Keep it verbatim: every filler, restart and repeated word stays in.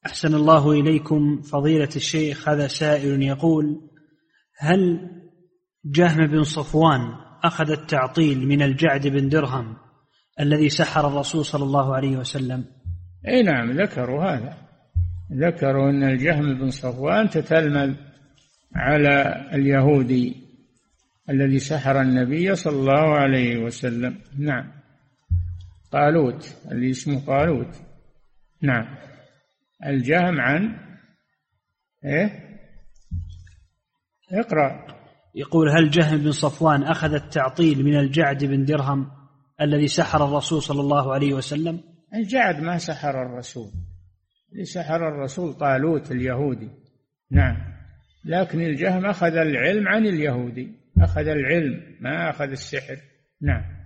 أحسن الله إليكم فضيلة الشيخ. هذا سائل يقول: هل جهم بن صفوان أخذ التعطيل من الجعد بن درهم الذي سحر الرسول صلى الله عليه وسلم؟ أي نعم، ذكروا هذا، ذكروا أن الجهم بن صفوان تتلمذ على اليهودي الذي سحر النبي صلى الله عليه وسلم. نعم، طالوت اللي اسمه طالوت. نعم، الجهم عن إيه؟ اقرأ. يقول: هل جهم بن صفوان أخذ التعطيل من الجعد بن درهم الذي سحر الرسول صلى الله عليه وسلم؟ الجعد ما سحر الرسول، اللي سحر الرسول طالوت اليهودي. نعم، لكن الجهم أخذ العلم عن اليهودي، أخذ العلم ما أخذ السحر. نعم.